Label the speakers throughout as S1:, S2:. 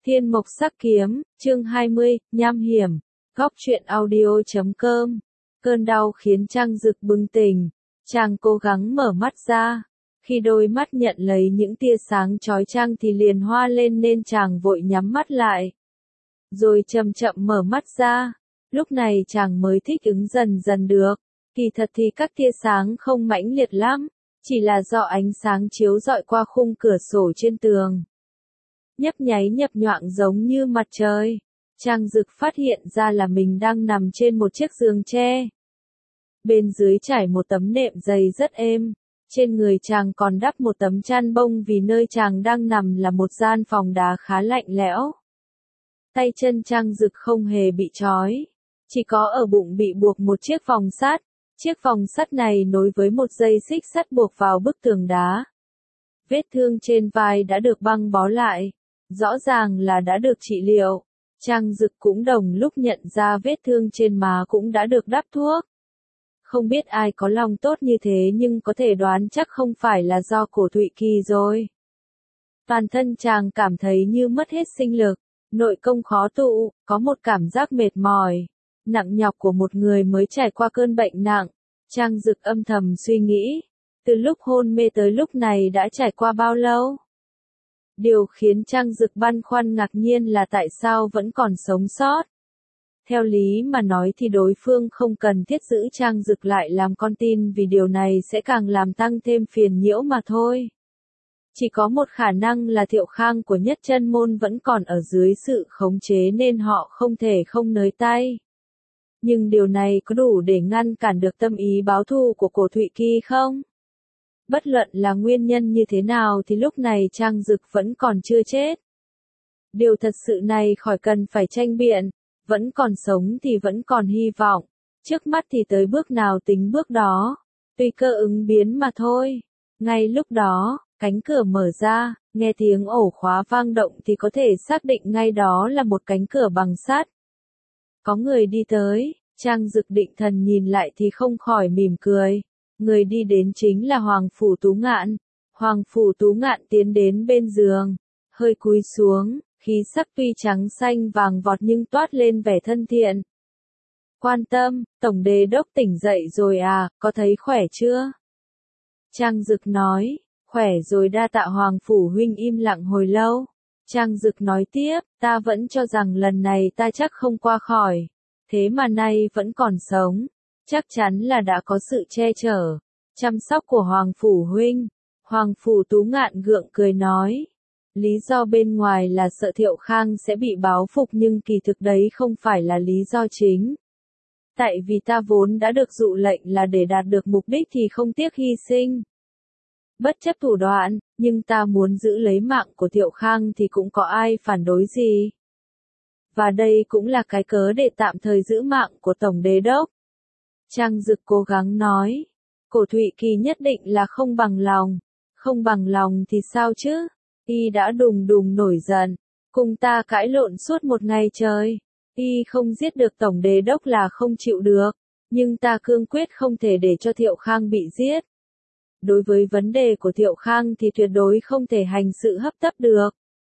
S1: Thiên Mộc Sắc Kiếm, chương 20, nham hiểm. Góc truyện audio.com. Cơn đau khiến Trang Dực bừng tỉnh. Chàng cố gắng mở mắt ra. Khi đôi mắt nhận lấy những tia sáng chói chang thì liền hoa lên nên chàng vội nhắm mắt lại. Rồi chậm chậm mở mắt ra. Lúc này chàng mới thích ứng dần dần được. Kỳ thật thì các tia sáng không mãnh liệt lắm. Chỉ là do ánh sáng chiếu rọi qua khung cửa sổ trên tường. Nhấp nháy nhập nhoạng giống như mặt trời. Trang Dực phát hiện ra là mình đang nằm trên một chiếc giường tre. Bên dưới trải một tấm nệm dày rất êm. Trên người chàng còn đắp một tấm chăn bông vì nơi chàng đang nằm là một gian phòng đá khá lạnh lẽo. Tay chân Trang Dực không hề bị trói. Chỉ có ở bụng bị buộc một chiếc vòng sắt. Chiếc vòng sắt này nối với một dây xích sắt buộc vào bức tường đá. Vết thương trên vai đã được băng bó lại. Rõ ràng là đã được trị liệu. Trang Dực cũng đồng lúc nhận ra vết thương trên má cũng đã được đắp thuốc. Không biết ai có lòng tốt như thế nhưng có thể đoán chắc không phải là do Cổ Thụy Kỳ rồi. Toàn thân chàng cảm thấy như mất hết sinh lực, nội công khó tụ, có một cảm giác mệt mỏi, nặng nhọc của một người mới trải qua cơn bệnh nặng. Trang Dực âm thầm suy nghĩ, từ lúc hôn mê tới lúc này đã trải qua bao lâu? Điều khiến Trang Dực băn khoăn ngạc nhiên là tại sao vẫn còn sống sót. Theo lý mà nói thì đối phương không cần thiết giữ Trang Dực lại làm con tin vì điều này sẽ càng làm tăng thêm phiền nhiễu mà thôi. Chỉ có một khả năng là Thiệu Khang của Nhất Chân Môn vẫn còn ở dưới sự khống chế nên họ không thể không nới tay. Nhưng điều này có đủ để ngăn cản được tâm ý báo thù của Cổ Thụy Kỳ không? Bất luận là nguyên nhân như thế nào thì lúc này Trang Dực vẫn còn chưa chết. Điều thật sự này khỏi cần phải tranh biện, vẫn còn sống thì vẫn còn hy vọng, trước mắt thì tới bước nào tính bước đó, tùy cơ ứng biến mà thôi. Ngay lúc đó, cánh cửa mở ra, nghe tiếng ổ khóa vang động thì có thể xác định ngay đó là một cánh cửa bằng sắt. Có người đi tới, Trang Dực định thần nhìn lại thì không khỏi mỉm cười. Người đi đến chính là Hoàng Phủ Tú Ngạn. Hoàng Phủ Tú Ngạn tiến đến bên giường, hơi cúi xuống, khí sắc tuy trắng xanh vàng vọt nhưng toát lên vẻ thân thiện. Quan Tâm, Tổng Đế Đốc tỉnh dậy rồi à, có thấy khỏe chưa? Trang Dực nói, khỏe rồi đa tạ Hoàng Phủ huynh. Im lặng hồi lâu. Trang Dực nói tiếp, ta vẫn cho rằng lần này ta chắc không qua khỏi, thế mà nay vẫn còn sống. Chắc chắn là đã có sự che chở, chăm sóc của Hoàng Phủ huynh. Hoàng Phủ Tú Ngạn gượng cười nói. Lý do bên ngoài là sợ Thiệu Khang sẽ bị báo phục nhưng kỳ thực đấy không phải là lý do chính. Tại vì ta vốn đã được dụ lệnh là để đạt được mục đích thì không tiếc hy sinh. Bất chấp thủ đoạn, nhưng ta muốn giữ lấy mạng của Thiệu Khang thì cũng có ai phản đối gì. Và đây cũng là cái cớ để tạm thời giữ mạng của Tổng Đế Đốc. Trang Dực cố gắng nói, Cổ Thụy Kỳ nhất định là không bằng lòng. Không bằng lòng thì sao chứ? Y đã đùng đùng nổi giận, cùng ta cãi lộn suốt một ngày trời. Y không giết được Tổng Đế Đốc là không chịu được, nhưng ta cương quyết không thể để cho Thiệu Khang bị giết. Đối với vấn đề của Thiệu Khang thì tuyệt đối không thể hành sự hấp tấp được.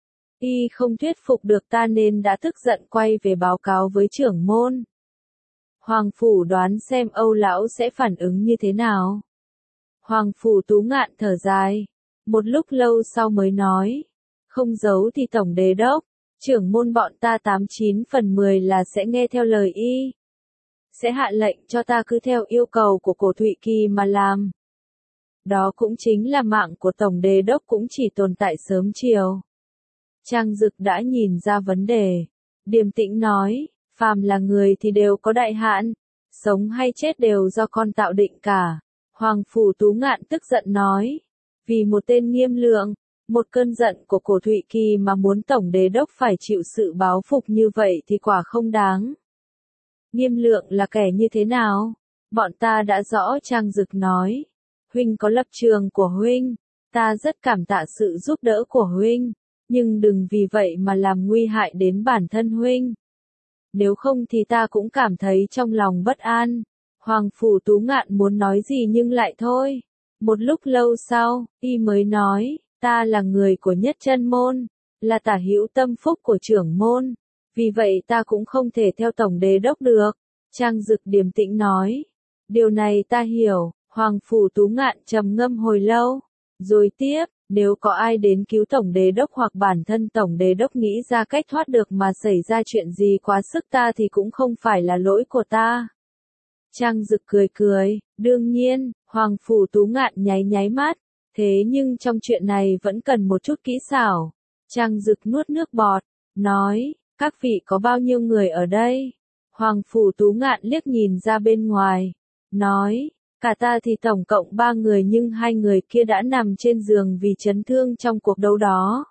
S1: Y không thuyết phục được ta nên đã tức giận quay về báo cáo với trưởng môn. Hoàng Phủ đoán xem Âu Lão sẽ phản ứng như thế nào. Hoàng Phủ Tú Ngạn thở dài. Một lúc lâu sau mới nói. Không giấu thì Tổng Đế Đốc, trưởng môn bọn ta 89/10 là sẽ nghe theo lời y. Sẽ hạ lệnh cho ta cứ theo yêu cầu của Cổ Thụy Kỳ mà làm. Đó cũng chính là mạng của Tổng Đế Đốc cũng chỉ tồn tại sớm chiều. Trang Dực đã nhìn ra vấn đề. Điềm tĩnh nói. Phàm là người thì đều có đại hạn, sống hay chết đều do con tạo định cả. Hoàng Phủ Tú Ngạn tức giận nói, vì một tên Nghiêm Lượng, một cơn giận của Cổ Thụy Kỳ mà muốn Tổng Đế Đốc phải chịu sự báo phục như vậy thì quả không đáng. Nghiêm Lượng là kẻ như thế nào? Bọn ta đã rõ. Trang Dực nói, huynh có lập trường của huynh, ta rất cảm tạ sự giúp đỡ của huynh, nhưng đừng vì vậy mà làm nguy hại đến bản thân huynh. Nếu không thì ta cũng cảm thấy trong lòng bất an. Hoàng Phủ Tú Ngạn muốn nói gì nhưng lại thôi. Một lúc lâu sau, y mới nói, ta là người của Nhất Chân Môn, là tả hữu tâm phúc của trưởng môn. Vì vậy ta cũng không thể theo tổng đế đốc được. Trang Dực điềm tĩnh nói. Điều này ta hiểu. Hoàng Phủ Tú Ngạn trầm ngâm hồi lâu. Rồi tiếp, nếu có ai đến cứu tổng đế đốc hoặc bản thân tổng đế đốc nghĩ ra cách thoát được mà xảy ra chuyện gì quá sức ta thì cũng không phải là lỗi của ta. Trang Dực cười cười, đương nhiên, Hoàng Phủ Tú Ngạn nháy nháy mắt. Thế nhưng trong chuyện này vẫn cần một chút kỹ xảo. Trang Dực nuốt nước bọt, nói, các vị có bao nhiêu người ở đây? Hoàng Phủ Tú Ngạn liếc nhìn ra bên ngoài, nói, cả ta thì tổng cộng 3 người nhưng 2 người kia đã nằm trên giường vì chấn thương trong cuộc đấu đó.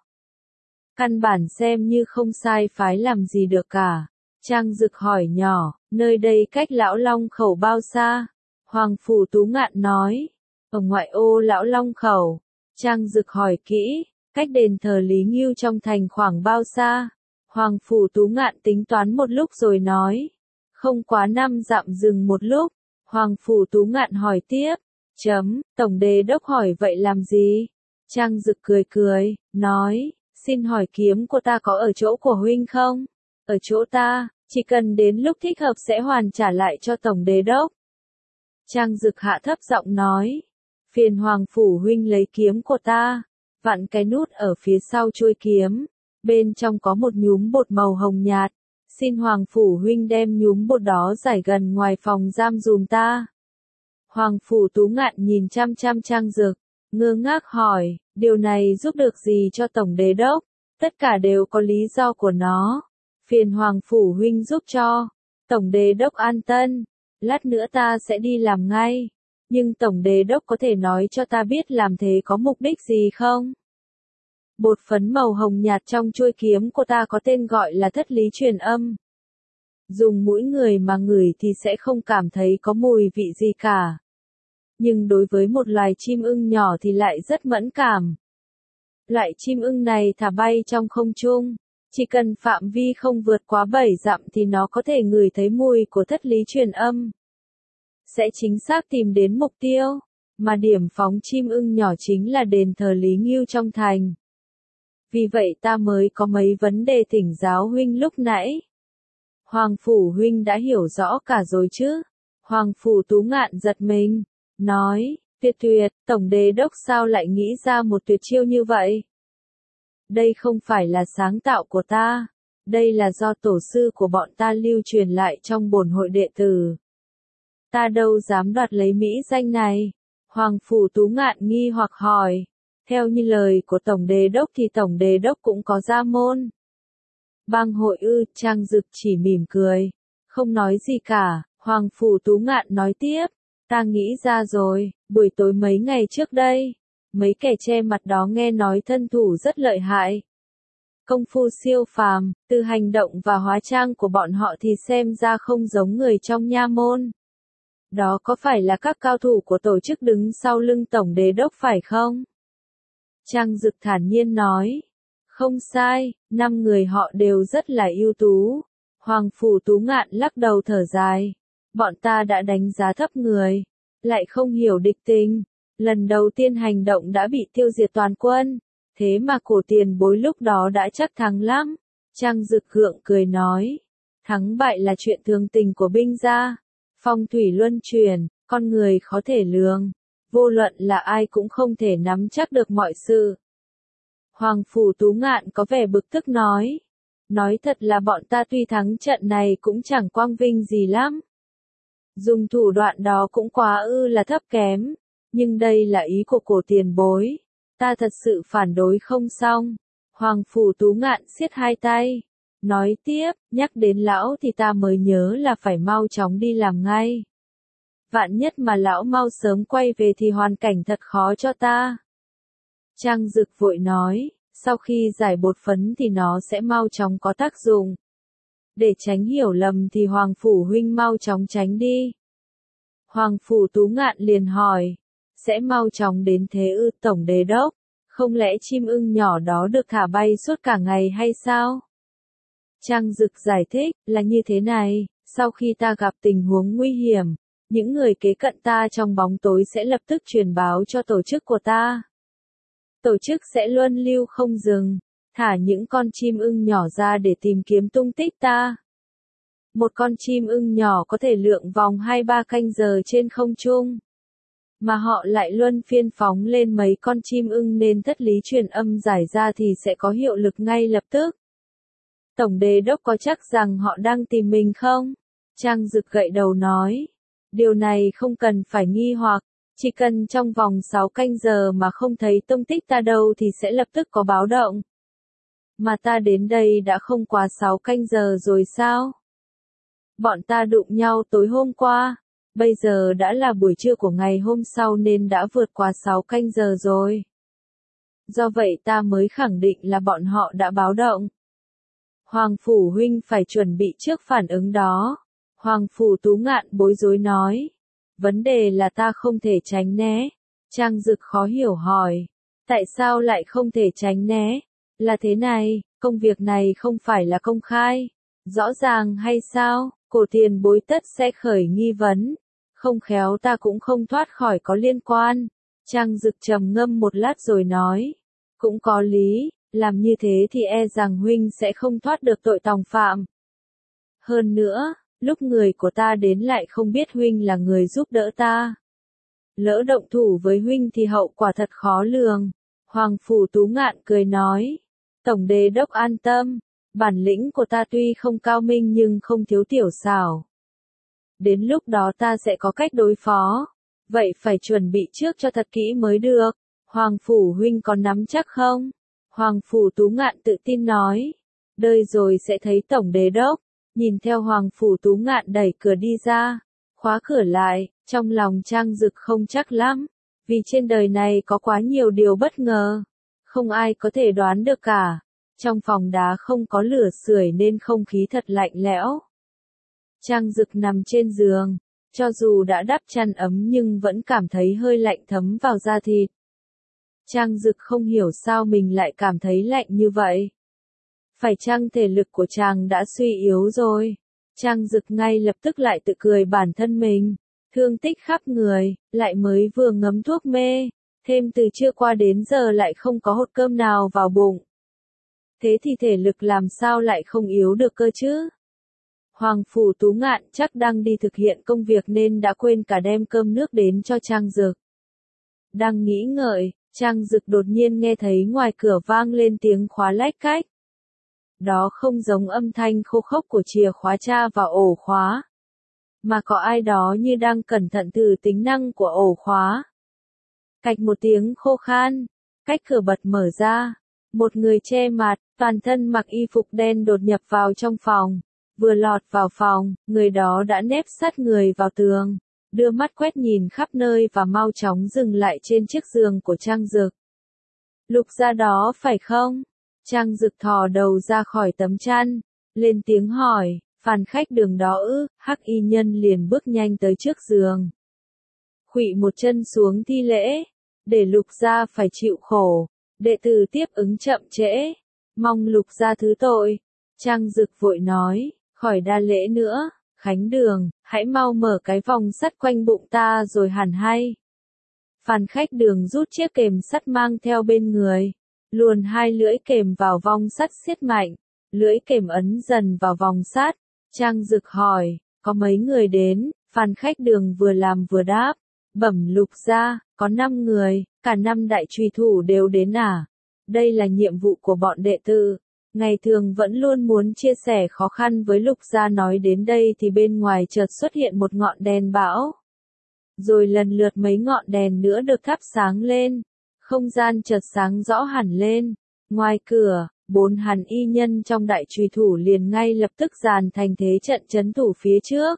S1: Căn bản xem như không sai phái làm gì được cả. Trang Dực hỏi nhỏ, nơi đây cách Lão Long Khẩu bao xa? Hoàng Phủ Tú Ngạn nói, ở ngoại ô Lão Long Khẩu. Trang Dực hỏi kỹ, cách đền thờ Lý Ngưu trong thành khoảng bao xa? Hoàng Phủ Tú Ngạn tính toán một lúc rồi nói, không quá 5 dặm. Dừng một lúc, Hoàng Phủ Tú Ngạn hỏi tiếp, tổng đế đốc hỏi vậy làm gì? Trang Dực cười cười, nói, xin hỏi kiếm của ta có ở chỗ của huynh không? Ở chỗ ta, chỉ cần đến lúc thích hợp sẽ hoàn trả lại cho tổng đế đốc. Trang Dực hạ thấp giọng nói, phiền Hoàng Phủ huynh lấy kiếm của ta, vặn cái nút ở phía sau chuôi kiếm, bên trong có một nhúm bột màu hồng nhạt, xin Hoàng Phủ huynh đem nhúm bột đó rải gần ngoài phòng giam dùm ta. Hoàng Phủ Tú Ngạn nhìn chăm chăm Trang Dực, ngơ ngác hỏi, điều này giúp được gì cho tổng đế đốc? Tất cả đều có lý do của nó. Phiền Hoàng Phủ huynh giúp cho. Tổng đế đốc an tâm, lát nữa ta sẽ đi làm ngay. Nhưng tổng đế đốc có thể nói cho ta biết làm thế có mục đích gì không? Bột phấn màu hồng nhạt trong chuôi kiếm của ta có tên gọi là thất lý truyền âm. Dùng mũi người mà ngửi thì sẽ không cảm thấy có mùi vị gì cả. Nhưng đối với một loài chim ưng nhỏ thì lại rất mẫn cảm. Loại chim ưng này thả bay trong không trung. Chỉ cần phạm vi không vượt quá 7 dặm thì nó có thể ngửi thấy mùi của thất lý truyền âm. Sẽ chính xác tìm đến mục tiêu. Mà điểm phóng chim ưng nhỏ chính là đền thờ Lý Ngưu trong thành. Vì vậy ta mới có mấy vấn đề thỉnh giáo huynh lúc nãy. Hoàng Phủ huynh đã hiểu rõ cả rồi chứ? Hoàng Phủ Tú Ngạn giật mình, nói, tuyệt, tổng đế đốc sao lại nghĩ ra một tuyệt chiêu như vậy? Đây không phải là sáng tạo của ta, đây là do tổ sư của bọn ta lưu truyền lại trong bổn hội đệ tử. Ta đâu dám đoạt lấy mỹ danh này. Hoàng Phủ Tú Ngạn nghi hoặc hỏi, theo như lời của tổng đế đốc thì tổng đế đốc cũng có gia môn. Bang hội ư? Trang Dực chỉ mỉm cười, không nói gì cả. Hoàng Phủ Tú Ngạn nói tiếp, ta nghĩ ra rồi, buổi tối mấy ngày trước đây, mấy kẻ che mặt đó nghe nói thân thủ rất lợi hại. Công phu siêu phàm, từ hành động và hóa trang của bọn họ thì xem ra không giống người trong nha môn. Đó có phải là các cao thủ của tổ chức đứng sau lưng tổng đế đốc phải không? Trang Dực thản nhiên nói, không sai, 5 người họ đều rất là ưu tú. Hoàng Phủ Tú Ngạn lắc đầu thở dài, bọn ta đã đánh giá thấp người, lại không hiểu địch tình. Lần đầu tiên hành động đã bị tiêu diệt toàn quân, thế mà cổ tiền bối lúc đó đã chắc thắng lắm. Trang Dực gượng cười nói, thắng bại là chuyện thường tình của binh gia, phong thủy luân chuyển, con người khó thể lường, vô luận là ai cũng không thể nắm chắc được mọi sự. Hoàng Phủ Tú Ngạn có vẻ bực tức nói thật là bọn ta tuy thắng trận này cũng chẳng quang vinh gì lắm. Dùng thủ đoạn đó cũng quá là thấp kém. Nhưng đây là ý của cổ tiền bối. Ta thật sự phản đối không xong. Hoàng Phủ Tú Ngạn siết hai tay. Nói tiếp, nhắc đến lão thì ta mới nhớ là phải mau chóng đi làm ngay. Vạn nhất mà lão mau sớm quay về thì hoàn cảnh thật khó cho ta. Trang Dực vội nói, sau khi giải bột phấn thì nó sẽ mau chóng có tác dụng. Để tránh hiểu lầm thì Hoàng Phủ huynh mau chóng tránh đi. Hoàng Phủ Tú Ngạn liền hỏi, sẽ mau chóng đến thế ư tổng đế đốc? Không lẽ chim ưng nhỏ đó được thả bay suốt cả ngày hay sao? Trang Dực giải thích, là như thế này, sau khi ta gặp tình huống nguy hiểm, những người kế cận ta trong bóng tối sẽ lập tức truyền báo cho tổ chức của ta. Tổ chức sẽ luân lưu không dừng, thả những con chim ưng nhỏ ra để tìm kiếm tung tích ta. Một con chim ưng nhỏ có thể lượn vòng 2-3 canh giờ trên không trung. Mà họ lại luân phiên phóng lên mấy con chim ưng nên thất lý truyền âm giải ra thì sẽ có hiệu lực ngay lập tức. Tổng Đế đốc có chắc rằng họ đang tìm mình không? Trang Dực gậy đầu nói. Điều này không cần phải nghi hoặc, chỉ cần trong vòng 6 canh giờ mà không thấy tung tích ta đâu thì sẽ lập tức có báo động. Mà ta đến đây đã không quá 6 canh giờ rồi sao? Bọn ta đụng nhau tối hôm qua, bây giờ đã là buổi trưa của ngày hôm sau nên đã vượt qua 6 canh giờ rồi. Do vậy ta mới khẳng định là bọn họ đã báo động. Hoàng Phủ huynh phải chuẩn bị trước phản ứng đó. Hoàng Phủ Tú Ngạn bối rối nói. Vấn đề là ta không thể tránh né. Trang Dực khó hiểu hỏi. Tại sao lại không thể tránh né? Là thế này, công việc này không phải là công khai. Rõ ràng hay sao? Cổ tiền bối tất sẽ khởi nghi vấn. Không khéo ta cũng không thoát khỏi có liên quan. Trang Dực trầm ngâm một lát rồi nói. Cũng có lý, làm như thế thì e rằng huynh sẽ không thoát được tội tòng phạm. Hơn nữa, lúc người của ta đến lại không biết huynh là người giúp đỡ ta. Lỡ động thủ với huynh thì hậu quả thật khó lường. Hoàng Phủ Tú Ngạn cười nói. Tổng Đế đốc an tâm, bản lĩnh của ta tuy không cao minh nhưng không thiếu tiểu xảo. Đến lúc đó ta sẽ có cách đối phó. Vậy phải chuẩn bị trước cho thật kỹ mới được. Hoàng Phủ huynh có nắm chắc không? Hoàng Phủ Tú Ngạn tự tin nói. Đời rồi sẽ thấy Tổng Đế đốc. Nhìn theo Hoàng Phủ Tú Ngạn đẩy cửa đi ra. Khóa cửa lại, trong lòng Trang Dực không chắc lắm. Vì trên đời này có quá nhiều điều bất ngờ. Không ai có thể đoán được cả. Trong phòng đá không có lửa sưởi nên không khí thật lạnh lẽo. Trang Dực nằm trên giường. Cho dù đã đắp chăn ấm nhưng vẫn cảm thấy hơi lạnh thấm vào da thịt. Trang Dực không hiểu sao mình lại cảm thấy lạnh như vậy. Phải chăng thể lực của chàng đã suy yếu rồi? Trang Dực ngay lập tức lại tự cười bản thân mình. Thương tích khắp người, lại mới vừa ngấm thuốc mê. Thêm từ trưa qua đến giờ lại không có hột cơm nào vào bụng. Thế thì thể lực làm sao lại không yếu được cơ chứ? Hoàng Phủ Tú Ngạn chắc đang đi thực hiện công việc nên đã quên cả đem cơm nước đến cho Trang Dực. Đang nghĩ ngợi, Trang Dực đột nhiên nghe thấy ngoài cửa vang lên tiếng khóa lách cách. Đó không giống âm thanh khô khốc của chìa khóa tra vào ổ khóa, mà có ai đó như đang cẩn thận thử tính năng của ổ khóa. Cạch một tiếng khô khan, cách cửa bật mở ra. Một người che mặt, toàn thân mặc y phục đen đột nhập vào trong phòng. Vừa lọt vào phòng, người đó đã nép sát người vào tường, đưa mắt quét nhìn khắp nơi và mau chóng dừng lại trên chiếc giường của Trang Dực. Lục gia đó phải không? Trang Dực thò đầu ra khỏi tấm chăn, lên tiếng hỏi, phàn khách đường đó ư? Hắc y nhân liền bước nhanh tới trước giường. Khuỵu một chân xuống thi lễ, để Lục gia phải chịu khổ, đệ tử tiếp ứng chậm trễ, mong Lục gia thứ tội. Trang Dực vội nói, khỏi đa lễ nữa, Khánh Đường, hãy mau mở cái vòng sắt quanh bụng ta rồi hẳn hay. Phàn khách đường rút chiếc kềm sắt mang theo bên người, luồn hai lưỡi kềm vào vòng sắt siết mạnh, lưỡi kềm ấn dần vào vòng sắt. Trang Dực hỏi, có mấy người đến? Phàn khách đường vừa làm vừa đáp, bẩm Lục gia, có 5 người, cả 5 đại trùy thủ đều đến à? Đây là nhiệm vụ của bọn đệ tử. Ngày thường vẫn luôn muốn chia sẻ khó khăn với Lục gia, nói đến đây thì bên ngoài chợt xuất hiện một ngọn đèn bão. Rồi lần lượt mấy ngọn đèn nữa được thắp sáng lên. Không gian chợt sáng rõ hẳn lên. Ngoài cửa, 4 hàn y nhân trong đại trùy thủ liền ngay lập tức dàn thành thế trận trấn thủ phía trước.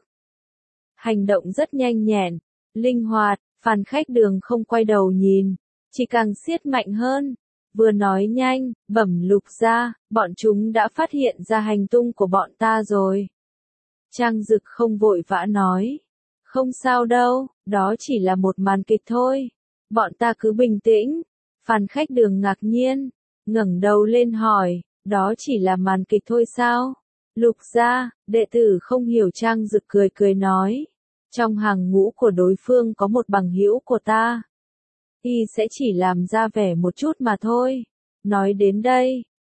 S1: Hành động rất nhanh nhẹn, linh hoạt, Phàn khách đường không quay đầu nhìn, chỉ càng siết mạnh hơn. Vừa nói nhanh, bẩm Lục gia, bọn chúng đã phát hiện ra hành tung của bọn ta rồi. Trang Dực không vội vã nói. Không sao đâu, đó chỉ là một màn kịch thôi. Bọn ta cứ bình tĩnh. Phàn khách đường ngạc nhiên, ngẩng đầu lên hỏi, đó chỉ là màn kịch thôi sao? Lục gia, đệ tử không hiểu. Trang Dực cười cười nói. Trong hàng ngũ của đối phương có một bằng hữu của ta. Y sẽ chỉ làm ra vẻ một chút mà thôi. Nói đến đây,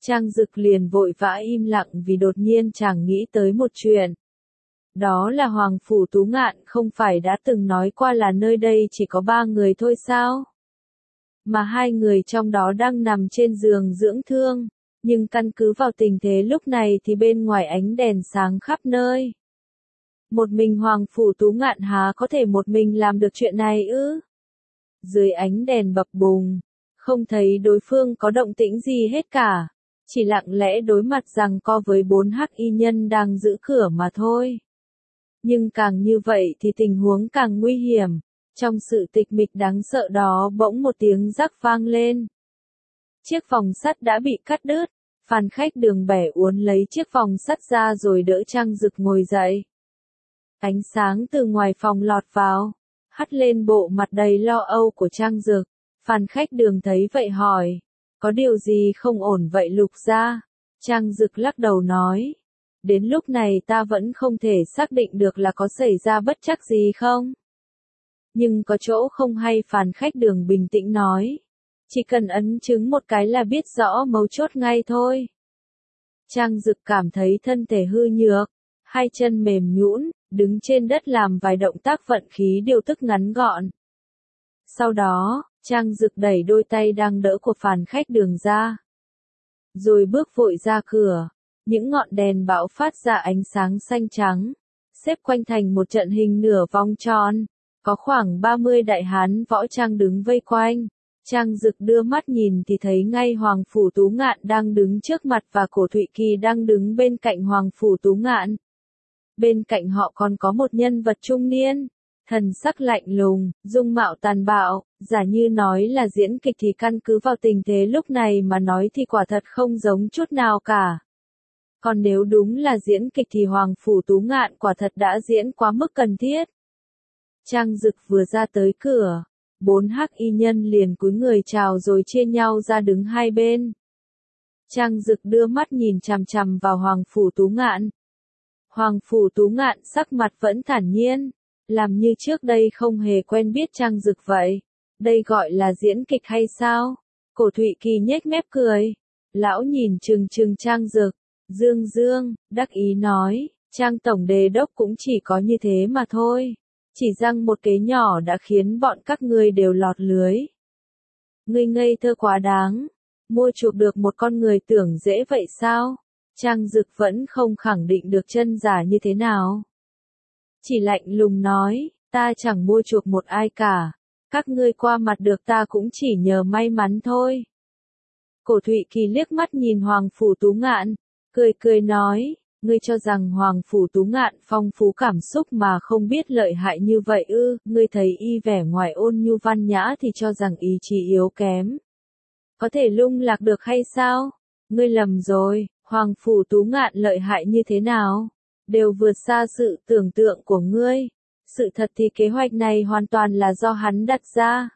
S1: Trang Dực liền vội vã im lặng vì đột nhiên chàng nghĩ tới một chuyện. Đó là Hoàng Phủ Tú Ngạn không phải đã từng nói qua là nơi đây chỉ có 3 người thôi sao? Mà 2 người trong đó đang nằm trên giường dưỡng thương, nhưng căn cứ vào tình thế lúc này thì bên ngoài ánh đèn sáng khắp nơi. Một mình Hoàng Phủ Tú Ngạn há có thể một mình làm được chuyện này ư? Dưới ánh đèn bập bùng, không thấy đối phương có động tĩnh gì hết cả, chỉ lặng lẽ đối mặt giằng co với 4 hắc y nhân đang giữ cửa mà thôi. Nhưng càng như vậy thì tình huống càng nguy hiểm. Trong sự tịch mịch đáng sợ đó bỗng một tiếng rắc vang lên. Chiếc vòng sắt đã bị cắt đứt, Phan Khách Đường bẻ uốn lấy chiếc vòng sắt ra rồi đỡ Trang Dực ngồi dậy. Ánh sáng từ ngoài phòng lọt vào, hắt lên bộ mặt đầy lo âu của Trang Dực. Phan Khách Đường thấy vậy hỏi, có điều gì không ổn vậy Lục gia? Trang Dực lắc đầu nói, đến lúc này ta vẫn không thể xác định được là có xảy ra bất trắc gì không? Nhưng có chỗ không hay. Phan Khách Đường bình tĩnh nói, chỉ cần ấn chứng một cái là biết rõ mấu chốt ngay thôi. Trang Dực cảm thấy thân thể hư nhược, hai chân mềm nhũn, đứng trên đất làm vài động tác vận khí điều tức ngắn gọn. Sau đó, Trang Dực đẩy đôi tay đang đỡ của Phan Khách Đường ra, rồi bước vội ra cửa. Những ngọn đèn bão phát ra ánh sáng xanh trắng, xếp quanh thành một trận hình nửa vòng tròn. Có khoảng 30 đại hán võ trang đứng vây quanh. Trang Dực đưa mắt nhìn thì thấy ngay Hoàng Phủ Tú Ngạn đang đứng trước mặt và Cổ Thụy Kỳ đang đứng bên cạnh Hoàng Phủ Tú Ngạn. Bên cạnh họ còn có một nhân vật trung niên, thần sắc lạnh lùng, dung mạo tàn bạo, giả như nói là diễn kịch thì căn cứ vào tình thế lúc này mà nói thì quả thật không giống chút nào cả. Còn nếu đúng là diễn kịch thì Hoàng Phủ Tú Ngạn quả thật đã diễn quá mức cần thiết. Trang Dực vừa ra tới cửa, 4 hắc y nhân liền cúi người chào rồi chia nhau ra đứng hai bên. Trang Dực đưa mắt nhìn chằm chằm vào Hoàng Phủ Tú Ngạn. Hoàng Phủ Tú Ngạn sắc mặt vẫn thản nhiên, làm như trước đây không hề quen biết Trang Dực vậy. Đây gọi là diễn kịch hay sao? Cổ Thụy Kỳ nhếch mép cười. Lão nhìn chừng chừng Trang Dực, dương, đắc ý nói, Trang Tổng Đề Đốc cũng chỉ có như thế mà thôi. Chỉ rằng một kế nhỏ đã khiến bọn các ngươi đều lọt lưới. Ngươi ngây thơ quá đáng, mua chuộc được một con người tưởng dễ vậy sao? Trang Dực vẫn không khẳng định được chân giả như thế nào. Chỉ lạnh lùng nói, ta chẳng mua chuộc một ai cả, các ngươi qua mặt được ta cũng chỉ nhờ may mắn thôi. Cổ Thụy Kỳ liếc mắt nhìn Hoàng Phủ Tú Ngạn, cười nói, ngươi cho rằng Hoàng Phủ Tú Ngạn phong phú cảm xúc mà không biết lợi hại như vậy ư? Ngươi thấy y vẻ ngoài ôn nhu văn nhã thì cho rằng ý chí yếu kém, có thể lung lạc được hay sao? Ngươi lầm rồi, Hoàng Phủ Tú Ngạn lợi hại như thế nào? Đều vượt xa sự tưởng tượng của ngươi. Sự thật thì kế hoạch này hoàn toàn là do hắn đặt ra.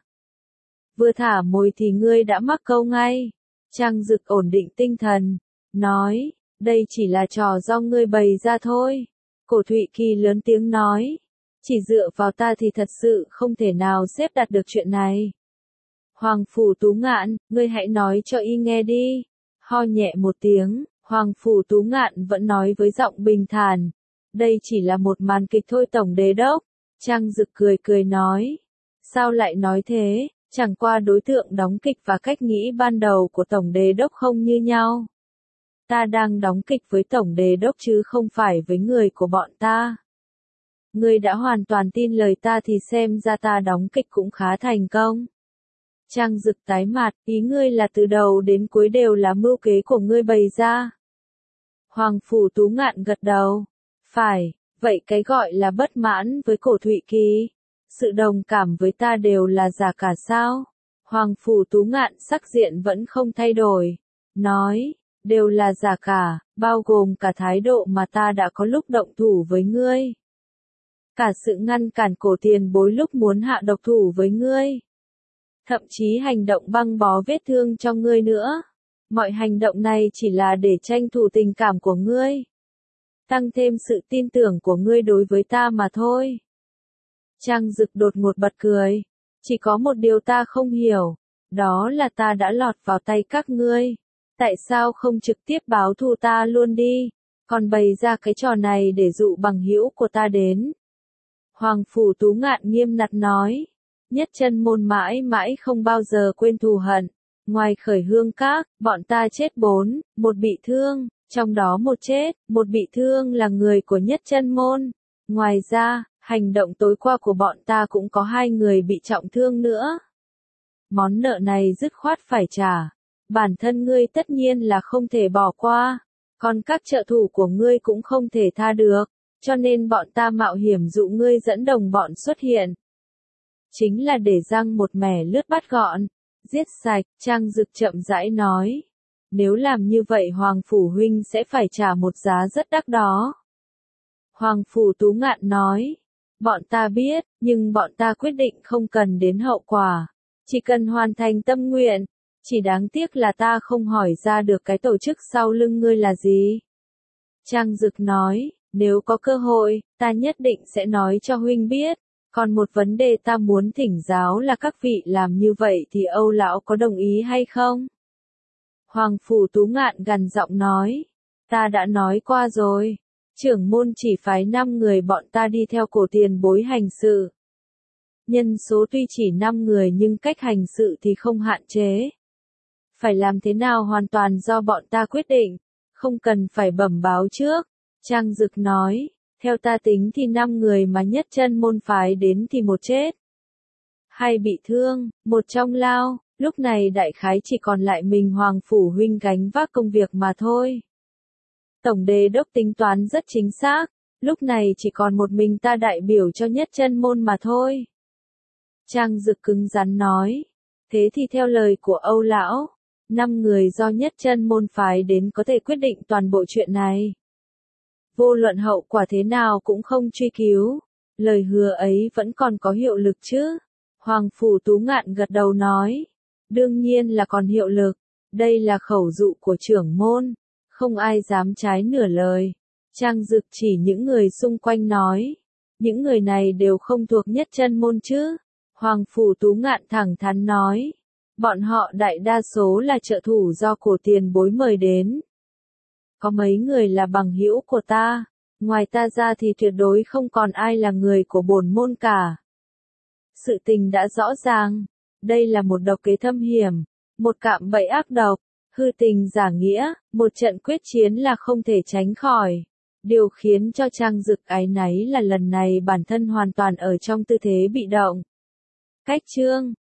S1: Vừa thả mồi thì ngươi đã mắc câu ngay. Trang Dực ổn định tinh thần, nói, đây chỉ là trò do ngươi bày ra thôi. Cổ Thụy Kỳ lớn tiếng nói, chỉ dựa vào ta thì thật sự không thể nào xếp đặt được chuyện này. Hoàng Phủ Tú Ngạn, ngươi hãy nói cho y nghe đi. Ho nhẹ một tiếng, Hoàng Phủ Tú Ngạn vẫn nói với giọng bình thản, đây chỉ là một màn kịch thôi Tổng Đế Đốc. Trang Dực cười nói, sao lại nói thế? Chẳng qua đối tượng đóng kịch và cách nghĩ ban đầu của Tổng Đế Đốc không như nhau. Ta đang đóng kịch với Tổng Đế Đốc chứ không phải với người của bọn ta. Ngươi đã hoàn toàn tin lời ta thì xem ra ta đóng kịch cũng khá thành công. Trang Dực tái mặt, ý ngươi là từ đầu đến cuối đều là mưu kế của ngươi bày ra. Hoàng Phủ Tú Ngạn gật đầu. Phải, vậy cái gọi là bất mãn với Cổ Thụy Kỳ, sự đồng cảm với ta đều là giả cả sao? Hoàng Phủ Tú Ngạn sắc diện vẫn không thay đổi, nói, đều là giả cả, bao gồm cả thái độ mà ta đã có lúc động thủ với ngươi. Cả sự ngăn cản Cổ tiền bối lúc muốn hạ độc thủ với ngươi. Thậm chí hành động băng bó vết thương cho ngươi nữa. Mọi hành động này chỉ là để tranh thủ tình cảm của ngươi. Tăng thêm sự tin tưởng của ngươi đối với ta mà thôi. Trang Dực đột ngột bật cười. Chỉ có một điều ta không hiểu. Đó là ta đã lọt vào tay các ngươi. Tại sao không trực tiếp báo thù ta luôn đi, còn bày ra cái trò này để dụ bằng hữu của ta đến. Hoàng Phủ Tú Ngạn nghiêm nặt nói, Nhất Chân Môn mãi mãi không bao giờ quên thù hận. Ngoài Khởi Hương Các, bọn ta chết 4, một bị thương, trong đó một chết, một bị thương là người của Nhất Chân Môn. Ngoài ra, hành động tối qua của bọn ta cũng có 2 người bị trọng thương nữa. Món nợ này dứt khoát phải trả. Bản thân ngươi tất nhiên là không thể bỏ qua, còn các trợ thủ của ngươi cũng không thể tha được, cho nên bọn ta mạo hiểm dụ ngươi dẫn đồng bọn xuất hiện. Chính là để răng một mẻ lướt bắt gọn, giết sạch, Trang Dực chậm rãi nói. Nếu làm như vậy Hoàng Phủ huynh sẽ phải trả một giá rất đắt đó. Hoàng Phủ Tú Ngạn nói, bọn ta biết, nhưng bọn ta quyết định không cần đến hậu quả, chỉ cần hoàn thành tâm nguyện. Chỉ đáng tiếc là ta không hỏi ra được cái tổ chức sau lưng ngươi là gì. Trang Dực nói, nếu có cơ hội, ta nhất định sẽ nói cho huynh biết. Còn một vấn đề ta muốn thỉnh giáo là các vị làm như vậy thì Âu lão có đồng ý hay không? Hoàng Phủ Tú Ngạn gằn giọng nói, ta đã nói qua rồi, trưởng môn chỉ phái 5 người bọn ta đi theo cổ tiền bối hành sự. Nhân số tuy chỉ 5 người nhưng cách hành sự thì không hạn chế. Phải làm thế nào hoàn toàn do bọn ta quyết định, không cần phải bẩm báo trước. Trang Dực nói, theo ta tính thì 5 người mà Nhất Chân Môn phái đến thì một chết, 2 bị thương, 1 trong lao, lúc này đại khái chỉ còn lại mình Hoàng Phủ huynh gánh vác công việc mà thôi. Tổng đề đốc tính toán rất chính xác, lúc này chỉ còn một mình ta đại biểu cho Nhất Chân Môn mà thôi. Trang Dực cứng rắn nói, thế thì theo lời của Âu lão, 5 người do Nhất Chân Môn phái đến có thể quyết định toàn bộ chuyện này. Vô luận hậu quả thế nào cũng không truy cứu, lời hứa ấy vẫn còn có hiệu lực chứ? Hoàng Phủ Tú Ngạn gật đầu nói, đương nhiên là còn hiệu lực, đây là khẩu dụ của trưởng môn, không ai dám trái nửa lời. Trang Dực chỉ những người xung quanh nói, những người này đều không thuộc Nhất Chân Môn chứ? Hoàng Phủ Tú Ngạn thẳng thắn nói, bọn họ đại đa số là trợ thủ do cổ tiền bối mời đến. Có mấy người là bằng hữu của ta, ngoài ta ra thì tuyệt đối không còn ai là người của bổn môn cả. Sự tình đã rõ ràng, đây là một độc kế thâm hiểm, một cạm bẫy ác độc, hư tình giả nghĩa, một trận quyết chiến là không thể tránh khỏi. Điều khiến cho Trang Dực áy náy là lần này bản thân hoàn toàn ở trong tư thế bị động. Cách chương